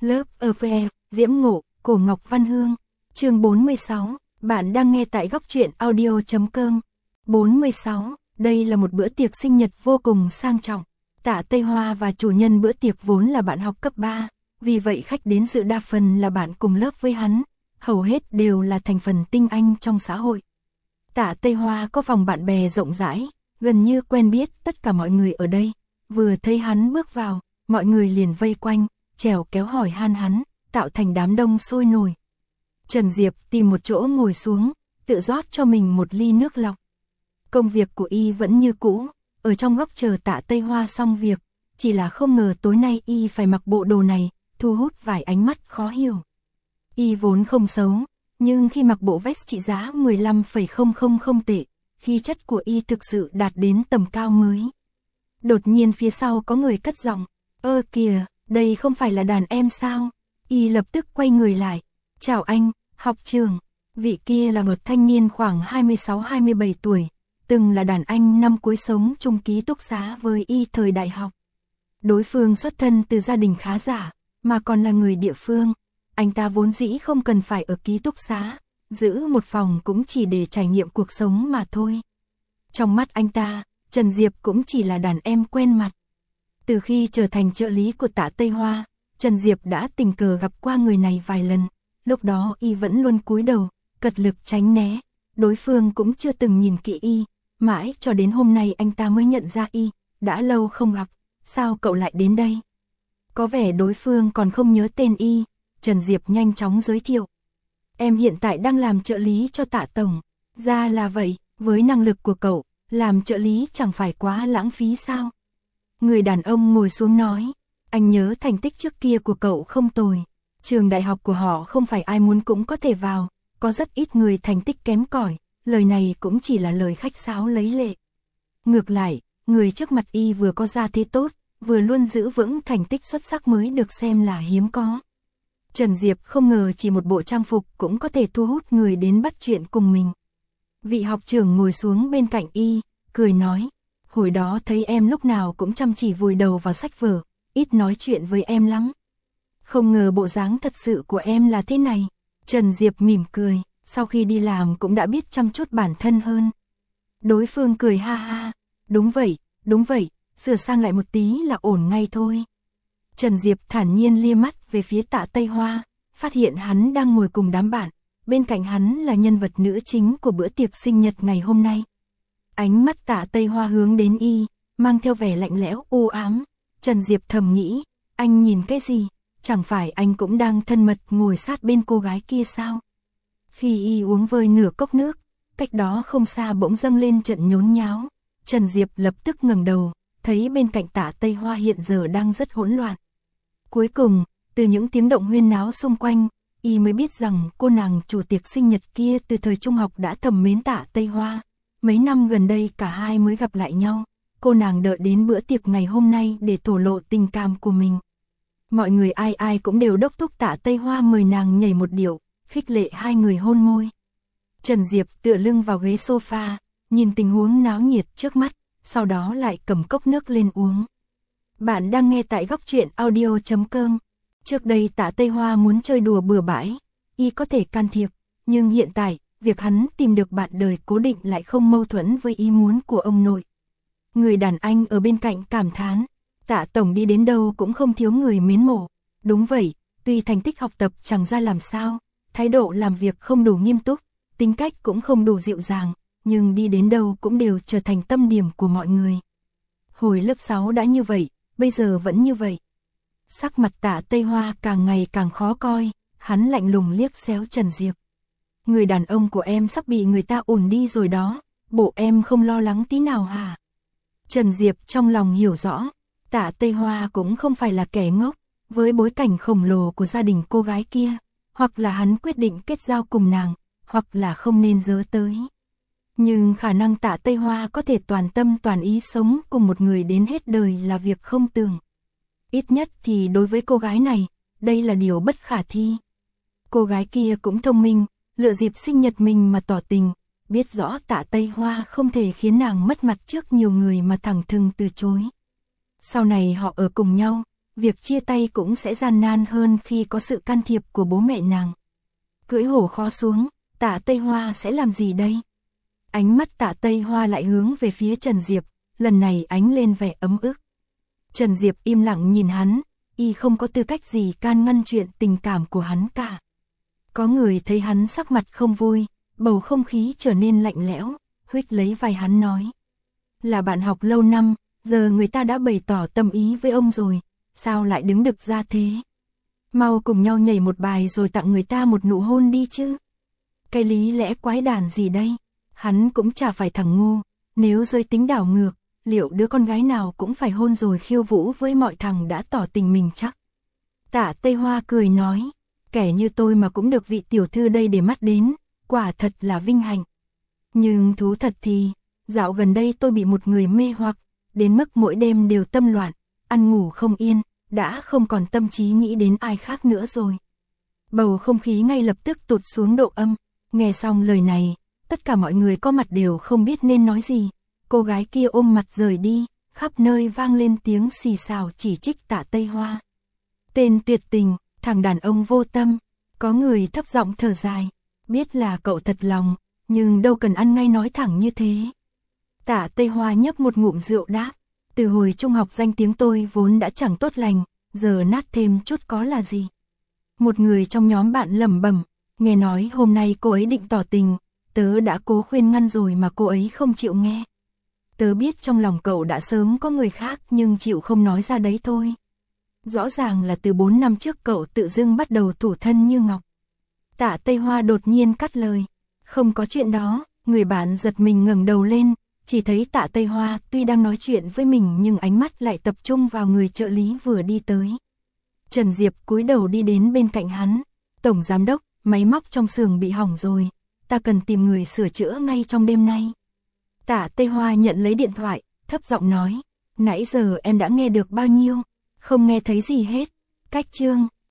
Lớp EVE, Diễm Ngộ, Cổ Ngọc Văn Hương. Chương 46, bạn đang nghe tại góc truyện audio.com. 46, đây là một bữa tiệc sinh nhật vô cùng sang trọng. Tạ Tây Hoa và chủ nhân bữa tiệc vốn là bạn học cấp 3, vì vậy khách đến dự đa phần là bạn cùng lớp với hắn, hầu hết đều là thành phần tinh anh trong xã hội. Tạ Tây Hoa có vòng bạn bè rộng rãi, gần như quen biết tất cả mọi người ở đây. Vừa thấy hắn bước vào, mọi người liền vây quanh, trèo kéo hỏi han hắn, tạo thành đám đông sôi nổi. Trần Diệp tìm một chỗ ngồi xuống, tự rót cho mình một ly nước lọc. Công việc của y vẫn như cũ, ở trong góc chờ Tạ Tây Hoa xong việc, chỉ là không ngờ tối nay y phải mặc bộ đồ này, thu hút vài ánh mắt khó hiểu. Y vốn không xấu, nhưng khi mặc bộ vest trị giá 15,000 tệ, khí chất của y thực sự đạt đến tầm cao mới. Đột nhiên phía sau có người cất giọng, ơ kìa, đây không phải là đàn em sao? Y lập tức quay người lại, chào anh, học trưởng. Vị kia là một thanh niên khoảng 26-27 tuổi, từng là đàn anh năm cuối sống chung ký túc xá với y thời đại học. Đối phương xuất thân từ gia đình khá giả, mà còn là người địa phương. Anh ta vốn dĩ không cần phải ở ký túc xá, giữ một phòng cũng chỉ để trải nghiệm cuộc sống mà thôi. Trong mắt anh ta, Trần Diệp cũng chỉ là đàn em quen mặt. Từ khi trở thành trợ lý của Tạ Tây Hoa, Trần Diệp đã tình cờ gặp qua người này vài lần. Lúc đó y vẫn luôn cúi đầu, cật lực tránh né. Đối phương cũng chưa từng nhìn kỹ y, mãi cho đến hôm nay anh ta mới nhận ra y. Đã lâu không gặp, sao cậu lại đến đây? Có vẻ đối phương còn không nhớ tên y. Trần Diệp nhanh chóng giới thiệu. Em hiện tại đang làm trợ lý cho Tạ Tổng. Ra là vậy, với năng lực của cậu, làm trợ lý chẳng phải quá lãng phí sao? Người đàn ông ngồi xuống nói, anh nhớ thành tích trước kia của cậu không tồi. Trường đại học của họ không phải ai muốn cũng có thể vào, có rất ít người thành tích kém cỏi. Lời này cũng chỉ là lời khách sáo lấy lệ. Ngược lại, người trước mặt y vừa có gia thế tốt, vừa luôn giữ vững thành tích xuất sắc mới được xem là hiếm có. Trần Diệp không ngờ chỉ một bộ trang phục cũng có thể thu hút người đến bắt chuyện cùng mình. Vị học trưởng ngồi xuống bên cạnh y, cười nói, hồi đó thấy em lúc nào cũng chăm chỉ vùi đầu vào sách vở, ít nói chuyện với em lắm. Không ngờ bộ dáng thật sự của em là thế này. Trần Diệp mỉm cười, sau khi đi làm cũng đã biết chăm chút bản thân hơn. Đối phương cười ha ha, đúng vậy, sửa sang lại một tí là ổn ngay thôi. Trần Diệp thản nhiên lia mắt về phía Tạ Tây Hoa, phát hiện hắn đang ngồi cùng đám bạn, bên cạnh hắn là nhân vật nữ chính của bữa tiệc sinh nhật ngày hôm nay. Ánh mắt Tạ Tây Hoa hướng đến y, mang theo vẻ lạnh lẽo u ám. Trần Diệp thầm nghĩ, anh nhìn cái gì, chẳng phải anh cũng đang thân mật ngồi sát bên cô gái kia sao? Khi y uống vơi nửa cốc nước, cách đó không xa bỗng dâng lên trận nhốn nháo. Trần Diệp lập tức ngẩng đầu, thấy bên cạnh Tạ Tây Hoa hiện giờ đang rất hỗn loạn. Cuối cùng, từ những tiếng động huyên náo xung quanh, y mới biết rằng cô nàng chủ tiệc sinh nhật kia từ thời trung học đã thầm mến Tạ Tây Hoa. Mấy năm gần đây cả hai mới gặp lại nhau, cô nàng đợi đến bữa tiệc ngày hôm nay để thổ lộ tình cảm của mình. Mọi người ai ai cũng đều đốc thúc Tạ Tây Hoa mời nàng nhảy một điệu, khích lệ hai người hôn môi. Trần Diệp tựa lưng vào ghế sofa, nhìn tình huống náo nhiệt trước mắt, sau đó lại cầm cốc nước lên uống. Bạn đang nghe tại góc truyện audio.com. Trước đây Tạ Tây Hoa muốn chơi đùa bừa bãi, y có thể can thiệp, nhưng hiện tại, việc hắn tìm được bạn đời cố định lại không mâu thuẫn với ý muốn của ông nội. Người đàn anh ở bên cạnh cảm thán, Tạ Tổng đi đến đâu cũng không thiếu người mến mộ. Đúng vậy, tuy thành tích học tập chẳng ra làm sao, thái độ làm việc không đủ nghiêm túc, tính cách cũng không đủ dịu dàng, nhưng đi đến đâu cũng đều trở thành tâm điểm của mọi người. Hồi lớp 6 đã như vậy, bây giờ vẫn như vậy. Sắc mặt Tạ Tây Hoa càng ngày càng khó coi, hắn lạnh lùng liếc xéo Trần Diệp. Người đàn ông của em sắp bị người ta ủn đi rồi đó, bộ em không lo lắng tí nào hả? Trần Diệp trong lòng hiểu rõ, Tạ Tây Hoa cũng không phải là kẻ ngốc, với bối cảnh khổng lồ của gia đình cô gái kia, hoặc là hắn quyết định kết giao cùng nàng, hoặc là không nên dớ tới. Nhưng khả năng Tạ Tây Hoa có thể toàn tâm toàn ý sống cùng một người đến hết đời là việc không tưởng. Ít nhất thì đối với cô gái này, đây là điều bất khả thi. Cô gái kia cũng thông minh, lựa dịp sinh nhật mình mà tỏ tình, biết rõ Tạ Tây Hoa không thể khiến nàng mất mặt trước nhiều người mà thẳng thừng từ chối. Sau này họ ở cùng nhau, việc chia tay cũng sẽ gian nan hơn khi có sự can thiệp của bố mẹ nàng. Cưỡi hổ khó xuống, Tạ Tây Hoa sẽ làm gì đây? Ánh mắt Tạ Tây Hoa lại hướng về phía Trần Diệp, lần này ánh lên vẻ ấm ức. Trần Diệp im lặng nhìn hắn, y không có tư cách gì can ngăn chuyện tình cảm của hắn cả. Có người thấy hắn sắc mặt không vui, bầu không khí trở nên lạnh lẽo, huých lấy vai hắn nói. Là bạn học lâu năm, giờ người ta đã bày tỏ tâm ý với ông rồi, sao lại đứng đực ra thế? Mau cùng nhau nhảy một bài rồi tặng người ta một nụ hôn đi chứ. Cái lý lẽ quái đản gì đây? Hắn cũng chả phải thằng ngu, nếu giới tính đảo ngược, liệu đứa con gái nào cũng phải hôn rồi khiêu vũ với mọi thằng đã tỏ tình mình chắc? Tạ Tây Hoa cười nói, kẻ như tôi mà cũng được vị tiểu thư đây để mắt đến, quả thật là vinh hạnh. Nhưng thú thật thì, dạo gần đây tôi bị một người mê hoặc, đến mức mỗi đêm đều tâm loạn, ăn ngủ không yên, đã không còn tâm trí nghĩ đến ai khác nữa rồi. Bầu không khí ngay lập tức tụt xuống độ âm, nghe xong lời này, tất cả mọi người có mặt đều không biết nên nói gì. Cô gái kia ôm mặt rời đi, khắp nơi vang lên tiếng xì xào chỉ trích Tạ Tây Hoa. Tên tuyệt tình, thằng đàn ông vô tâm, có người thấp giọng thở dài, biết là cậu thật lòng, nhưng đâu cần ăn ngay nói thẳng như thế. Tạ Tây Hoa nhấp một ngụm rượu đáp, từ hồi trung học danh tiếng tôi vốn đã chẳng tốt lành, giờ nát thêm chút có là gì. Một người trong nhóm bạn lẩm bẩm, nghe nói hôm nay cô ấy định tỏ tình, tớ đã cố khuyên ngăn rồi mà cô ấy không chịu nghe. Tớ biết trong lòng cậu đã sớm có người khác nhưng chịu không nói ra đấy thôi. Rõ ràng là từ 4 năm trước cậu tự dưng bắt đầu thủ thân như ngọc. Tạ Tây Hoa đột nhiên cắt lời, không có chuyện đó. Người bạn giật mình ngẩng đầu lên, chỉ thấy Tạ Tây Hoa tuy đang nói chuyện với mình nhưng ánh mắt lại tập trung vào người trợ lý vừa đi tới. Trần Diệp cúi đầu đi đến bên cạnh hắn, tổng giám đốc, máy móc trong xưởng bị hỏng rồi, ta cần tìm người sửa chữa ngay trong đêm nay. Tạ Tây Hoa nhận lấy điện thoại, thấp giọng nói, nãy giờ em đã nghe được bao nhiêu? Không nghe thấy gì hết. Cách chương